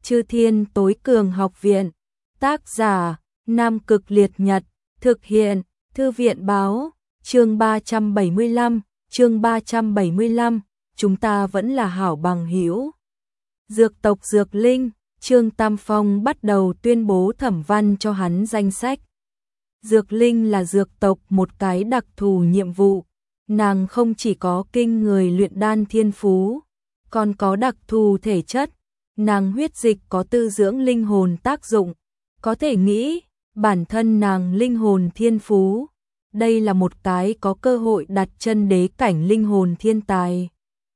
Chư Thiên Tối Cường Học Viện. Tác giả: Nam Cực Liệt Nhật. Thực hiện: Thư viện báo. Chương 375. Chương 375. Chúng ta vẫn là hảo bằng hữu. Dược tộc Dược Linh. Trương Tam Phong bắt đầu tuyên bố Thẩm Văn cho hắn danh sách. Dược Linh là dược tộc một cái đặc thù nhiệm vụ. Nàng không chỉ có kinh người luyện đan thiên phú, còn có đặc thù thể chất. Nàng huyết dịch có tư dưỡng linh hồn tác dụng. Có thể nghĩ, bản thân nàng linh hồn thiên phú. Đây là một cái có cơ hội đặt chân đế cảnh linh hồn thiên tài.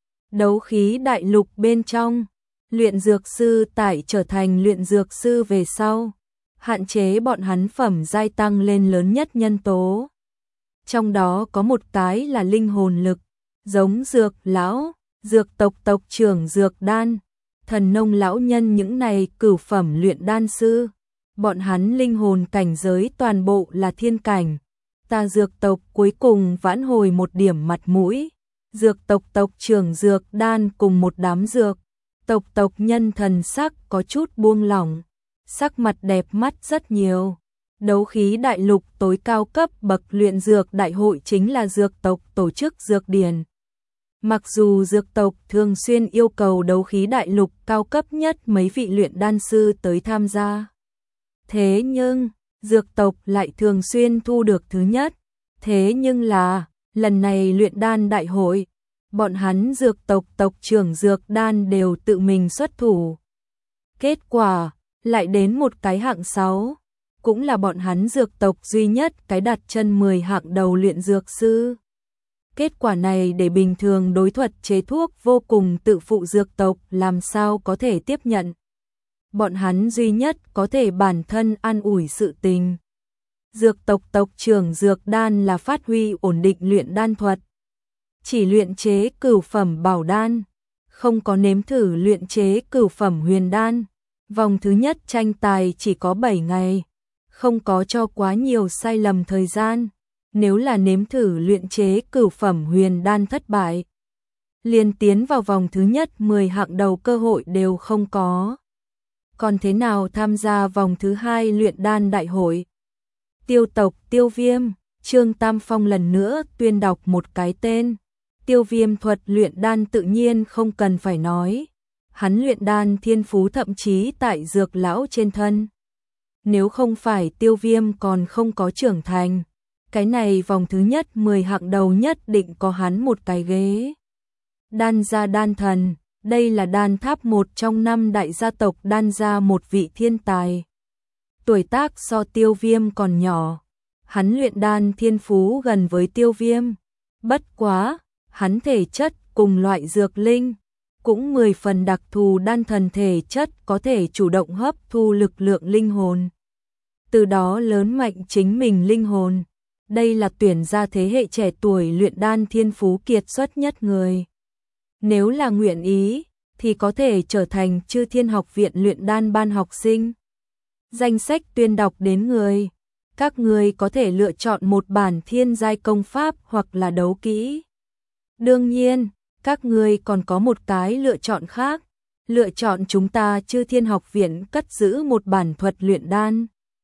Đấu khí đại lục bên trong, luyện dược sư tại trở thành luyện dược sư về sau, hạn chế bọn hắn phẩm giai tăng lên lớn nhất nhân tố. Trong đó có một cái là linh hồn lực, giống dược lão, dược tộc tộc trưởng dược đan, thần nông lão nhân những này cửu phẩm luyện đan sư. Bọn hắn linh hồn cảnh giới toàn bộ là thiên cảnh. Ta dược tộc cuối cùng vãn hồi một điểm mặt mũi. Dược tộc tộc trưởng dược đan cùng một đám dược tộc nhân thần sắc có chút buông lỏng, sắc mặt đẹp mắt rất nhiều. Đấu khí đại lục tối cao cấp bậc luyện dược đại hội chính là dược tộc tổ chức dược điển. Mặc dù dược tộc thường xuyên yêu cầu đấu khí đại lục cao cấp nhất mấy vị luyện đan sư tới tham gia, thế nhưng dược tộc lại thường xuyên thu được thứ nhất. Thế nhưng là lần này luyện đan đại hội, bọn hắn dược tộc tộc trưởng dược đan đều tự mình xuất thủ. Kết quả lại đến một cái hạng 6, cũng là bọn hắn dược tộc duy nhất cái đặt chân 10 hạng đầu luyện dược sư. Kết quả này để bình thường đối thuật chế thuốc vô cùng tự phụ dược tộc làm sao có thể tiếp nhận. Bọn hắn duy nhất có thể bản thân an ủi sự tình. Dược tộc tộc trưởng dược đan là phát huy ổn định luyện đan thuật. Chỉ luyện chế cửu phẩm bảo đan, không có nếm thử luyện chế cửu phẩm huyền đan. Vòng thứ nhất tranh tài chỉ có 7 ngày, không có cho quá nhiều sai lầm thời gian. Nếu là nếm thử luyện chế cửu phẩm huyền đan thất bại, liền tiến vào vòng thứ nhất 10 hạng đầu cơ hội đều không có. Còn thế nào tham gia vòng thứ 2 luyện đan đại hội? Tiêu tộc Tiêu Viêm. Trương Tam Phong lần nữa tuyên đọc một cái tên. Tiêu Viêm thuật luyện đan tự nhiên không cần phải nói. Hắn luyện đan thiên phú thậm chí tại dược lão trên thân. Nếu không phải Tiêu Viêm còn không có trưởng thành, cái này vòng thứ nhất 10 hạng đầu nhất định có hắn một cái ghế. Đan gia đan thần, đây là đan tháp một trong 5 đại gia tộc đan gia một vị thiên tài. Tuổi tác so Tiêu Viêm còn nhỏ, hắn luyện đan thiên phú gần với Tiêu Viêm. Bất quá, hắn thể chất cùng loại dược linh, cũng 10 phần đặc thù đan thần thể chất có thể chủ động hấp thu lực lượng linh hồn, từ đó lớn mạnh chính mình linh hồn. Đây là tuyển ra thế hệ trẻ tuổi luyện đan thiên phú kiệt xuất nhất người. Nếu là nguyện ý, thì có thể trở thành Chư Thiên Học Viện luyện đan ban học sinh. Danh sách tuyên đọc đến người. Các người có thể lựa chọn một bản thiên giai công pháp hoặc là đấu kỹ. Đương nhiên, các người còn có một cái lựa chọn khác. Lựa chọn chúng ta Chư Thiên Học Viện cất giữ một bản thuật luyện đan.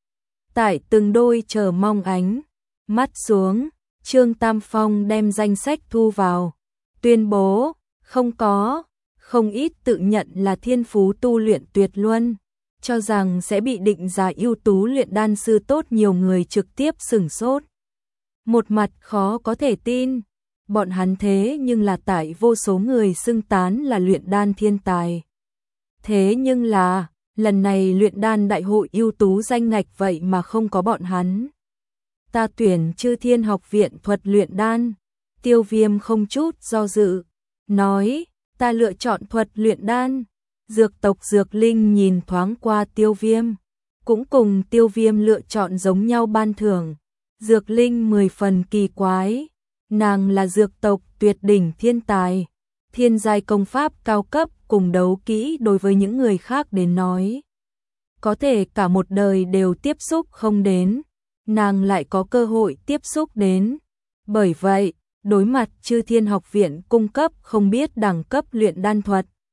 Tại từng đôi chờ mong ánh mắt xuống, Trương Tam Phong đem danh sách thu vào, tuyên bố, không ít tự nhận là thiên phú tu luyện tuyệt luân, cho rằng sẽ bị định giá ưu tú luyện đan sư tốt, nhiều người trực tiếp sửng sốt. Một mặt khó có thể tin, bọn hắn thế nhưng là tại vô số người xưng tán là luyện đan thiên tài. Thế nhưng là, lần này luyện đan đại hội ưu tú danh ngạch vậy mà không có bọn hắn. Ta tuyển Chư Thiên Học Viện thuật luyện đan. Tiêu Viêm không chút do dự, nói, ta lựa chọn thuật luyện đan. Dược tộc Dược Linh nhìn thoáng qua Tiêu Viêm, cũng cùng Tiêu Viêm lựa chọn giống nhau ban thưởng. Dược Linh 10 phần kỳ quái, nàng là dược tộc tuyệt đỉnh thiên tài, thiên giai công pháp cao cấp cùng đấu kỹ đối với những người khác đến nói, có thể cả một đời đều tiếp xúc không đến, nàng lại có cơ hội tiếp xúc đến. Bởi vậy, đối mặt Chư Thiên Học Viện cung cấp không biết đẳng cấp luyện đan thuật,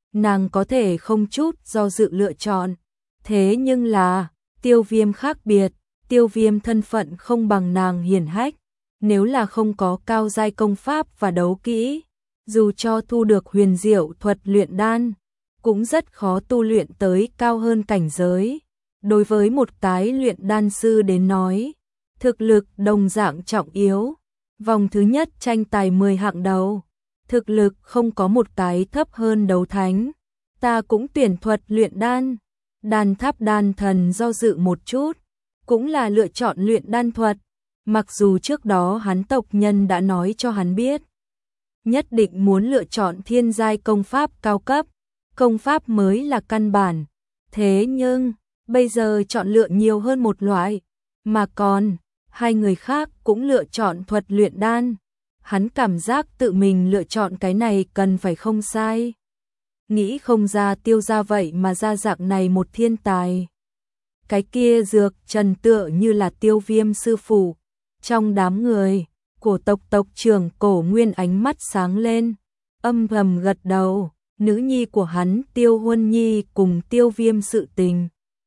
nàng có thể không chút do dự lựa chọn. Thế nhưng là, Tiêu Viêm khác biệt, Tiêu Viêm thân phận không bằng nàng hiển hách, nếu là không có cao giai công pháp và đấu kỹ, dù cho thu được huyền diệu thuật luyện đan, cũng rất khó tu luyện tới cao hơn cảnh giới. Đối với một cái luyện đan sư đến nói, thực lực đồng dạng trọng yếu. Vòng thứ nhất tranh tài 10 hạng đầu, thực lực không có một cái thấp hơn đấu thánh. Ta cũng tuyển thuật luyện đan. Đan Tháp đan thần do dự một chút, cũng là lựa chọn luyện đan thuật, mặc dù trước đó hắn tộc nhân đã nói cho hắn biết, nhất định muốn lựa chọn thiên giai công pháp cao cấp, công pháp mới là căn bản. Thế nhưng, bây giờ chọn lựa nhiều hơn một loại, mà còn, hai người khác cũng lựa chọn thuật luyện đan. Hắn cảm giác tự mình lựa chọn cái này cần phải không sai. Nghĩ không ra Tiêu gia vậy mà ra dạng này một thiên tài. Cái kia Dược Trần tựa như là Tiêu Viêm sư phụ. Trong đám người, cổ tộc tộc trưởng Cổ Nguyên ánh mắt sáng lên, âm thầm gật đầu, nữ nhi của hắn Tiêu Huân Nhi cùng Tiêu Viêm sự tình.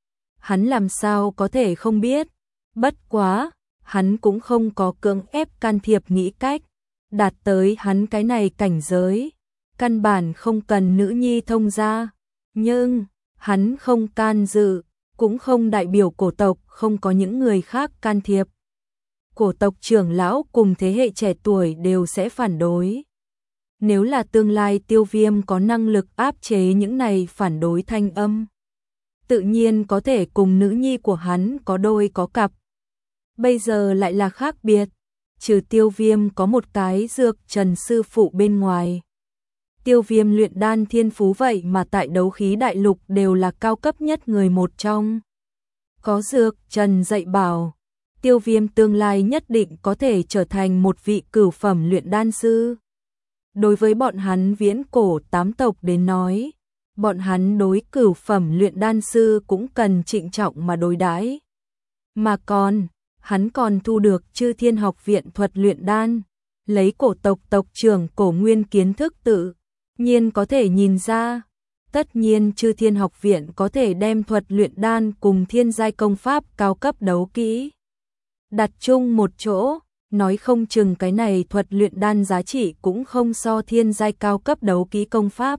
Hắn làm sao có thể không biết, bất quá, hắn cũng không có cưỡng ép can thiệp nghĩ cách, đạt tới hắn cái này cảnh giới. Căn bản không cần nữ nhi thông gia, nhưng hắn không can dự, cũng không đại biểu cổ tộc không có những người khác can thiệp. Cổ tộc trưởng lão cùng thế hệ trẻ tuổi đều sẽ phản đối. Nếu là tương lai Tiêu Viêm có năng lực áp chế những này phản đối thanh âm, tự nhiên có thể cùng nữ nhi của hắn có đôi có cặp. Bây giờ lại là khác biệt, trừ Tiêu Viêm có một cái Dược Trần sư phụ bên ngoài. Tiêu Viêm luyện đan thiên phú vậy mà tại đấu khí đại lục đều là cao cấp nhất người một trong. Có Dược Trần dạy bảo, Tiêu Viêm tương lai nhất định có thể trở thành một vị cửu phẩm luyện đan sư. Đối với bọn hắn viễn cổ 8 tộc đến nói, bọn hắn đối cửu phẩm luyện đan sư cũng cần trịnh trọng mà đối đãi. Mà còn, hắn còn thu được Chư Thiên Học viện thuật luyện đan, lấy cổ tộc tộc trưởng Cổ Nguyên kiến thức tự nhiên có thể nhìn ra, tất nhiên Chư Thiên Học viện có thể đem thuật luyện đan cùng thiên giai công pháp cao cấp đấu kỹ đặt chung một chỗ, nói không chừng cái này thuật luyện đan giá trị cũng không so thiên giai cao cấp đấu kỹ công pháp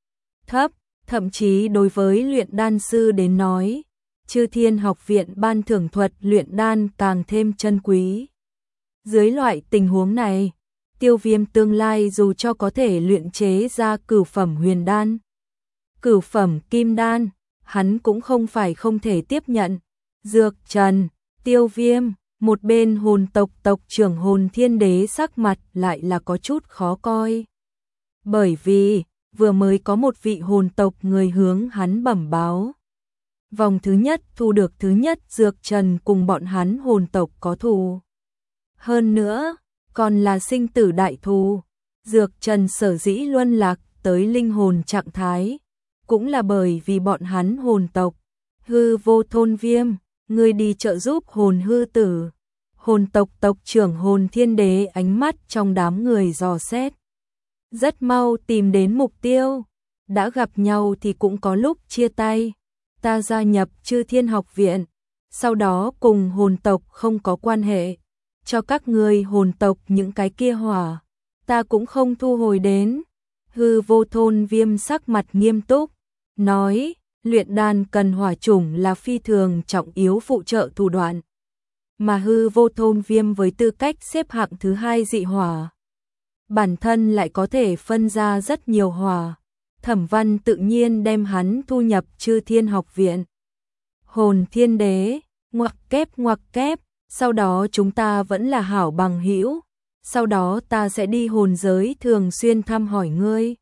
thấp, thậm chí đối với luyện đan sư đến nói, Chư Thiên Học viện ban thưởng thuật luyện đan càng thêm chân quý. Dưới loại tình huống này, Tiêu Viêm tương lai dù cho có thể luyện chế ra cửu phẩm huyền đan, cửu phẩm kim đan, hắn cũng không phải không thể tiếp nhận. Dược Trần, Tiêu Viêm, một bên hồn tộc tộc trưởng Hồn Thiên Đế sắc mặt lại là có chút khó coi. Bởi vì, vừa mới có một vị hồn tộc người hướng hắn bẩm báo. Vòng thứ nhất thu được thứ nhất Dược Trần cùng bọn hắn hồn tộc có thù. Hơn nữa, còn là sinh tử đại thù. Dược Trần sở dĩ luân lạc tới linh hồn trạng thái, cũng là bởi vì bọn hắn hồn tộc. Hư Vô Thôn Viêm, ngươi đi trợ giúp hồn hư tử. Hồn tộc tộc trưởng Hồn Thiên Đế ánh mắt trong đám người dò xét. Rất mau tìm đến mục tiêu. Đã gặp nhau thì cũng có lúc chia tay. Ta gia nhập Chư Thiên Học viện, sau đó cùng hồn tộc không có quan hệ. Cho các ngươi hồn tộc những cái kia hỏa, ta cũng không thu hồi đến. Hư Vô Thôn Viêm sắc mặt nghiêm túc, nói, luyện đan cần hỏa chủng là phi thường trọng yếu phụ trợ thủ đoạn. Mà Hư Vô Thôn Viêm với tư cách xếp hạng thứ 2 dị hỏa, bản thân lại có thể phân ra rất nhiều hỏa. Thẩm Văn tự nhiên đem hắn thu nhập Chư Thiên Học viện. Hồn Thiên Đế, ngoặc kép, sau đó chúng ta vẫn là hảo bằng hữu, sau đó ta sẽ đi hồn giới thường xuyên thăm hỏi ngươi.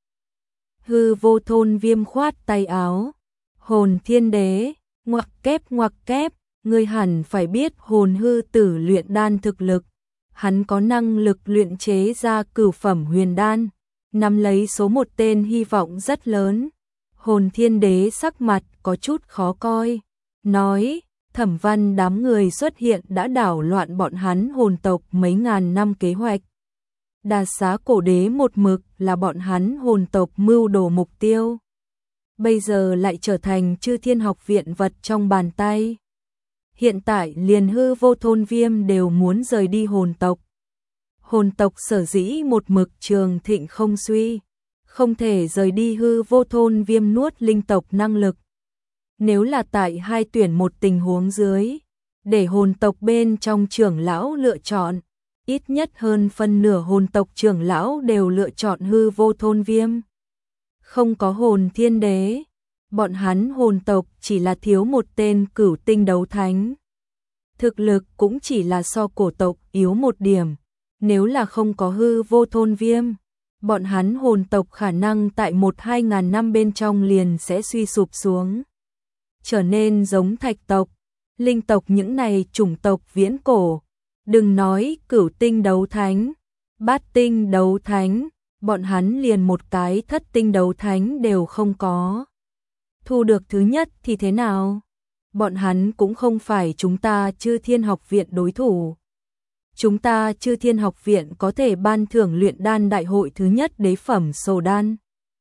Hư Vô Thôn Viêm khoát tay áo. Hồn Thiên Đế, ngoặc kép, ngươi hẳn phải biết hồn hư tử luyện đan thực lực. Hắn có năng lực luyện chế ra cửu phẩm huyền đan, nắm lấy số một tên hy vọng rất lớn. Hồn Thiên Đế sắc mặt có chút khó coi, nói, Thẩm Văn đám người xuất hiện đã đảo loạn bọn hắn hồn tộc mấy ngàn năm kế hoạch. Đà Xá Cổ Đế một mực là bọn hắn hồn tộc mưu đồ mục tiêu. bây giờ lại trở thành Chư Thiên Học Viện vật trong bàn tay. Hiện tại liền Hư Vô Thôn Viêm đều muốn rời đi hồn tộc. Hồn tộc sở dĩ một mực trường thịnh không suy, không thể rời đi Hư Vô Thôn Viêm nuốt linh tộc năng lực. Nếu là tại hai tuyển một tình huống dưới, để hồn tộc bên trong trưởng lão lựa chọn, ít nhất hơn phân nửa hồn tộc trưởng lão đều lựa chọn Hư Vô Thôn Viêm. Không có hồn thiên đế, bọn hắn hồn tộc chỉ là thiếu một tên cửu tinh đấu thánh. Thực lực cũng chỉ là so cổ tộc yếu một điểm, nếu là không có Hư Vô Thôn Viêm, bọn hắn hồn tộc khả năng tại 1-2 ngàn năm bên trong liền sẽ suy sụp xuống, trở nên giống thạch tộc, linh tộc những này chủng tộc viễn cổ. Đừng nói cửu tinh đấu thánh, bát tinh đấu thánh, bọn hắn liền một cái thất tinh đấu thánh đều không có. Thu được thứ nhất thì thế nào? Bọn hắn cũng không phải chúng ta Chư Thiên Học Viện đối thủ. Chúng ta Chư Thiên Học Viện có thể ban thưởng luyện đan đại hội thứ nhất đế phẩm sồ đan.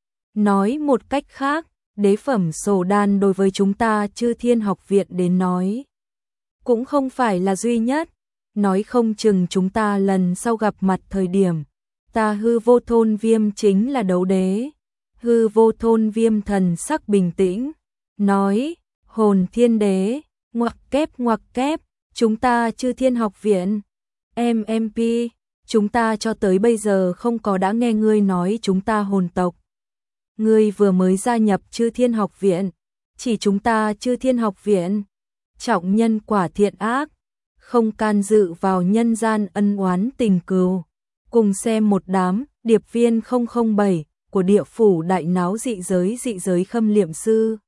Nói một cách khác, đế phẩm sồ đan đối với chúng ta Chư Thiên Học Viện đến nói cũng không phải là duy nhất. Nói không chừng chúng ta lần sau gặp mặt thời điểm, ta Hư Vô Thôn Viêm chính là đấu đế. Hư Vô Thôn Viêm thần sắc bình tĩnh, nói, hồn thiên đế, ngoặc kép, chúng ta Chư Thiên Học Viện, MMP, chúng ta cho tới bây giờ không có đã nghe ngươi nói chúng ta hồn tộc. Ngươi vừa mới gia nhập Chư Thiên Học Viện, chỉ chúng ta Chư Thiên Học Viện, trọng nhân quả thiện ác, không can dự vào nhân gian ân oán tình cừu. Cùng xem một đám điệp viên 007 của địa phủ đại náo dị giới khâm liệm sư.